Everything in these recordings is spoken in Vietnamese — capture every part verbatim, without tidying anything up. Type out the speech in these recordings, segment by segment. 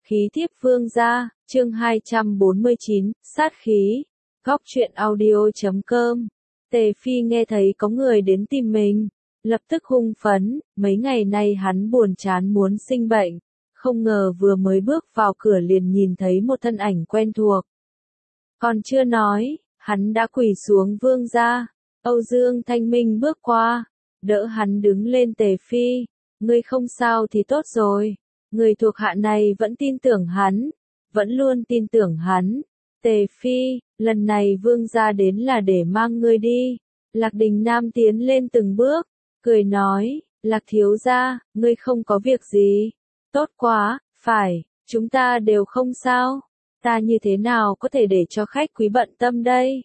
Khí thiếp vương gia, chương hai trăm bốn mươi chín, sát khí. Góc truyện audio chấm com. Tề Phi nghe thấy có người đến tìm mình, lập tức hung phấn, mấy ngày nay hắn buồn chán muốn sinh bệnh, không ngờ vừa mới bước vào cửa liền nhìn thấy một thân ảnh quen thuộc. Còn chưa nói, hắn đã quỳ xuống vương gia. Âu Dương Thanh Minh bước qua, đỡ hắn đứng lên. Tề Phi, ngươi không sao thì tốt rồi. Người thuộc hạ này vẫn tin tưởng hắn, vẫn luôn tin tưởng hắn. Tề Phi, lần này vương gia đến là để mang ngươi đi. Lạc Đình Nam tiến lên từng bước, cười nói, Lạc thiếu gia, ngươi không có việc gì. Tốt quá, phải, chúng ta đều không sao. Ta như thế nào có thể để cho khách quý bận tâm đây?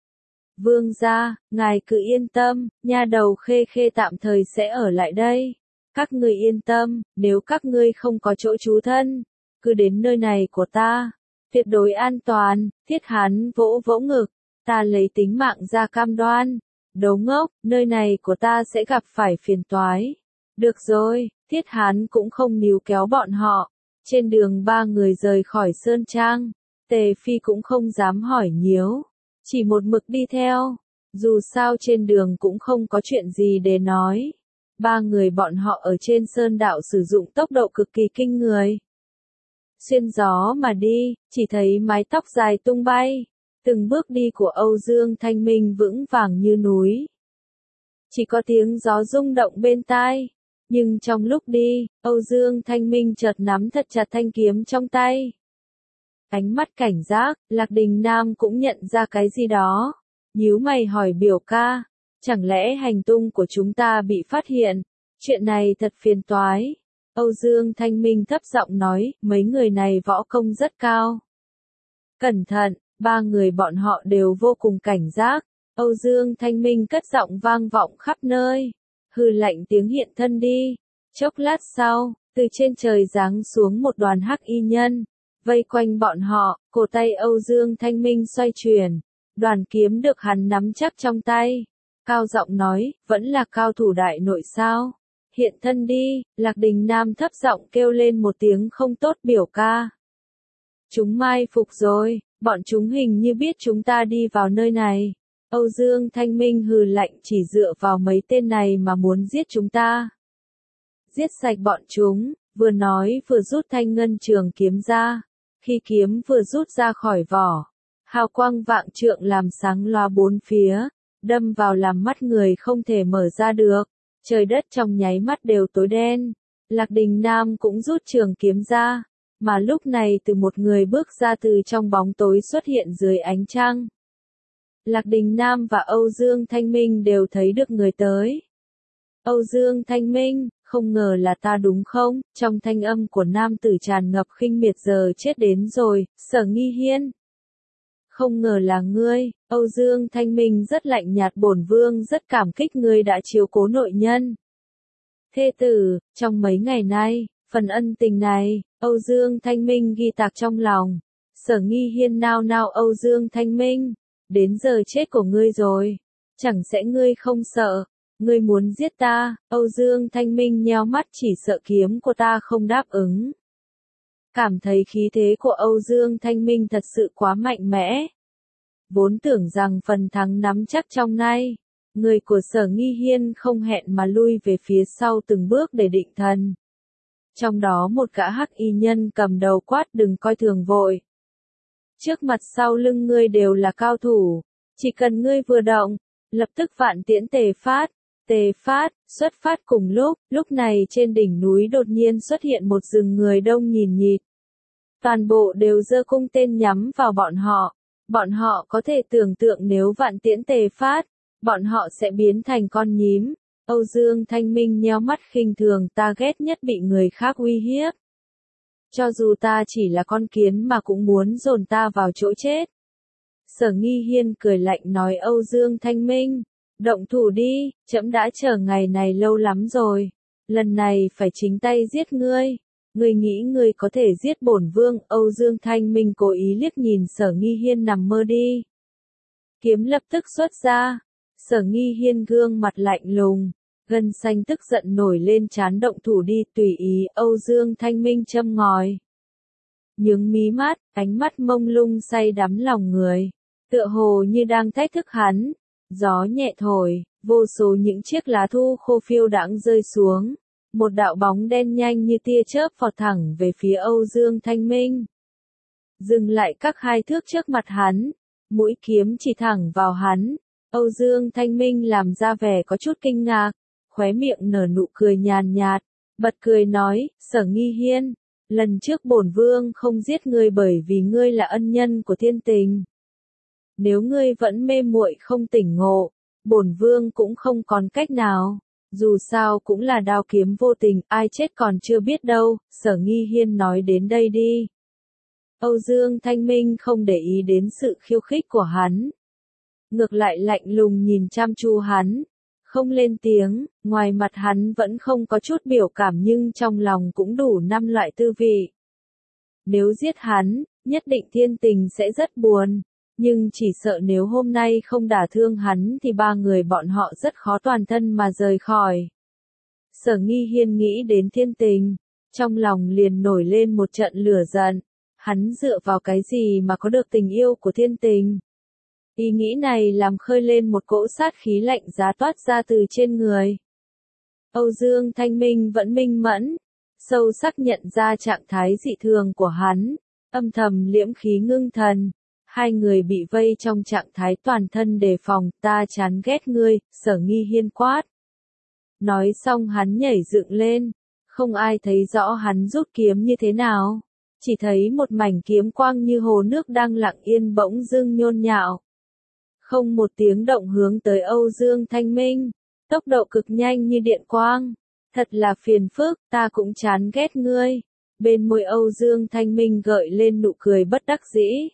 Vương gia, ngài cứ yên tâm, nha đầu Khê Khê tạm thời sẽ ở lại đây. Các ngươi yên tâm, nếu các ngươi không có chỗ trú thân, cứ đến nơi này của ta, tuyệt đối an toàn. Thiết Hán vỗ vỗ ngực, ta lấy tính mạng ra cam đoan. Đấu ngốc, nơi này của ta sẽ gặp phải phiền toái. Được rồi, Thiết Hán cũng không níu kéo bọn họ. Trên đường ba người rời khỏi Sơn Trang, Tề Phi cũng không dám hỏi nhiều, chỉ một mực đi theo. Dù sao trên đường cũng không có chuyện gì để nói. Ba người bọn họ ở trên sơn đạo sử dụng tốc độ cực kỳ kinh người. Xuyên gió mà đi, chỉ thấy mái tóc dài tung bay. Từng bước đi của Âu Dương Thanh Minh vững vàng như núi. Chỉ có tiếng gió rung động bên tai. Nhưng trong lúc đi, Âu Dương Thanh Minh chợt nắm thật chặt thanh kiếm trong tay. Ánh mắt cảnh giác, Lạc Đình Nam cũng nhận ra cái gì đó. Nhíu mày hỏi biểu ca, chẳng lẽ hành tung của chúng ta bị phát hiện? Chuyện này thật phiền toái. Âu Dương Thanh Minh thấp giọng nói, mấy người này võ công rất cao. Cẩn thận, ba người bọn họ đều vô cùng cảnh giác. Âu Dương Thanh Minh cất giọng vang vọng khắp nơi. Hừ lạnh tiếng hiện thân đi. Chốc lát sau, từ trên trời giáng xuống một đoàn hắc y nhân, vây quanh bọn họ. Cổ tay Âu Dương Thanh Minh xoay chuyển, đoàn kiếm được hắn nắm chắc trong tay. Cao giọng nói, vẫn là cao thủ đại nội sao? Hiện thân đi. Lạc Đình Nam thấp giọng kêu lên một tiếng không tốt. Biểu ca, chúng mai phục rồi, bọn chúng hình như biết chúng ta đi vào nơi này. Âu Dương Thanh Minh hừ lạnh, chỉ dựa vào mấy tên này mà muốn giết chúng ta. Giết sạch bọn chúng. Vừa nói vừa rút thanh ngân trường kiếm ra. Khi kiếm vừa rút ra khỏi vỏ, hào quang vạn trượng làm sáng loa bốn phía, đâm vào làm mắt người không thể mở ra được. Trời đất trong nháy mắt đều tối đen. Lạc Đình Nam cũng rút trường kiếm ra, mà lúc này từ một người bước ra từ trong bóng tối xuất hiện dưới ánh trăng. Lạc Đình Nam và Âu Dương Thanh Minh đều thấy được người tới. Âu Dương Thanh Minh, không ngờ là ta đúng không? Trong thanh âm của nam tử tràn ngập khinh miệt, giờ chết đến rồi. Sở Nghi Hiên, không ngờ là ngươi. Âu Dương Thanh Minh rất lạnh nhạt, bổn vương rất cảm kích ngươi đã chiếu cố nội nhân thê tử trong mấy ngày nay. Phần ân tình này, Âu Dương Thanh Minh ghi tạc trong lòng. Sở Nghi Hiên nao nao, Âu Dương Thanh Minh, đến giờ chết của ngươi rồi, chẳng sẽ ngươi không sợ? Ngươi muốn giết ta? Âu Dương Thanh Minh nheo mắt, chỉ sợ kiếm của ta không đáp ứng. Cảm thấy khí thế của Âu Dương Thanh Minh thật sự quá mạnh mẽ. Vốn tưởng rằng phần thắng nắm chắc trong tay. Người của Sở Nghi Hiên không hẹn mà lui về phía sau từng bước để định thần. Trong đó một gã hắc y nhân cầm đầu quát, đừng coi thường vội. Trước mặt sau lưng ngươi đều là cao thủ. Chỉ cần ngươi vừa động, lập tức vạn tiễn tề phát. Tề phát, xuất phát cùng lúc. Lúc này trên đỉnh núi đột nhiên xuất hiện một rừng người đông nhìn nhịt. Toàn bộ đều giơ cung tên nhắm vào bọn họ. Bọn họ có thể tưởng tượng nếu vạn tiễn tề phát, bọn họ sẽ biến thành con nhím. Âu Dương Thanh Minh nheo mắt khinh thường, ta ghét nhất bị người khác uy hiếp. Cho dù ta chỉ là con kiến mà cũng muốn dồn ta vào chỗ chết. Sở Nghi Hiên cười lạnh nói, Âu Dương Thanh Minh, động thủ đi, trẫm đã chờ ngày này lâu lắm rồi. Lần này phải chính tay giết ngươi. Ngươi nghĩ ngươi có thể giết bổn vương? Âu Dương Thanh Minh cố ý liếc nhìn Sở Nghi Hiên, nằm mơ đi. Kiếm lập tức xuất ra. Sở Nghi Hiên gương mặt lạnh lùng, gân xanh tức giận nổi lên trán, động thủ đi, tùy ý. Âu Dương Thanh Minh châm ngòi. nhướng mí mắt, ánh mắt mông lung say đắm lòng người, tựa hồ như đang thách thức hắn. Gió nhẹ thổi, vô số những chiếc lá thu khô phiêu đãng rơi xuống. Một đạo bóng đen nhanh như tia chớp vọt thẳng về phía Âu Dương Thanh Minh. Dừng lại các hai thước trước mặt hắn, mũi kiếm chỉ thẳng vào hắn. Âu Dương Thanh Minh làm ra vẻ có chút kinh ngạc, khóe miệng nở nụ cười nhàn nhạt, bật cười nói, Sở Nghi Hiên, lần trước bổn vương không giết ngươi bởi vì ngươi là ân nhân của thiên tình. Nếu ngươi vẫn mê muội không tỉnh ngộ, bổn vương cũng không còn cách nào. Dù sao cũng là đao kiếm vô tình, ai chết còn chưa biết đâu. Sở Nghi Hiên nói đến đây đi. Âu Dương Thanh Minh không để ý đến sự khiêu khích của hắn. Ngược lại lạnh lùng nhìn chăm chú hắn. Không lên tiếng, ngoài mặt hắn vẫn không có chút biểu cảm nhưng trong lòng cũng đủ năm loại tư vị. Nếu giết hắn, nhất định thiên tình sẽ rất buồn. Nhưng chỉ sợ nếu hôm nay không đả thương hắn thì ba người bọn họ rất khó toàn thân mà rời khỏi. Sở Nghi Hiên nghĩ đến thiên tình, trong lòng liền nổi lên một trận lửa giận. Hắn dựa vào cái gì mà có được tình yêu của thiên tình? Ý nghĩ này làm khơi lên một cỗ sát khí lạnh giá toát ra từ trên người. Âu Dương Thanh Minh vẫn minh mẫn, sâu sắc nhận ra trạng thái dị thường của hắn, âm thầm liễm khí ngưng thần. Hai người bị vây trong trạng thái toàn thân đề phòng, ta chán ghét ngươi, Sở Nghi Hiên quát. Nói xong hắn nhảy dựng lên, không ai thấy rõ hắn rút kiếm như thế nào, chỉ thấy một mảnh kiếm quang như hồ nước đang lặng yên bỗng dưng nhôn nhạo. Không một tiếng động hướng tới Âu Dương Thanh Minh, tốc độ cực nhanh như điện quang, thật là phiền phức, ta cũng chán ghét ngươi. Bên môi Âu Dương Thanh Minh gợi lên nụ cười bất đắc dĩ.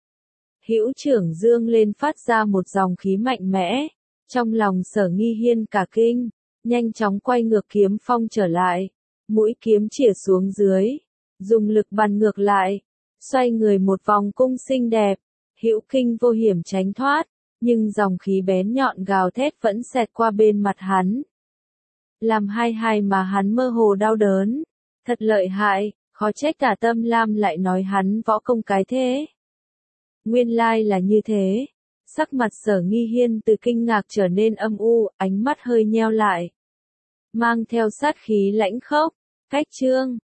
Hữu trưởng dương lên phát ra một dòng khí mạnh mẽ, trong lòng Sở Nghi Hiên cả kinh, nhanh chóng quay ngược kiếm phong trở lại, mũi kiếm chĩa xuống dưới, dùng lực bắn ngược lại, xoay người một vòng cung xinh đẹp, hữu kinh vô hiểm tránh thoát, nhưng dòng khí bén nhọn gào thét vẫn xẹt qua bên mặt hắn. Làm hai hai mà hắn mơ hồ đau đớn, thật lợi hại, khó trách cả Tâm Lam lại nói hắn võ công cái thế. Nguyên lai là như thế. Sắc mặt Sở Nghi Hiên từ kinh ngạc trở nên âm u, ánh mắt hơi nheo lại. Mang theo sát khí lãnh khốc. Cách chương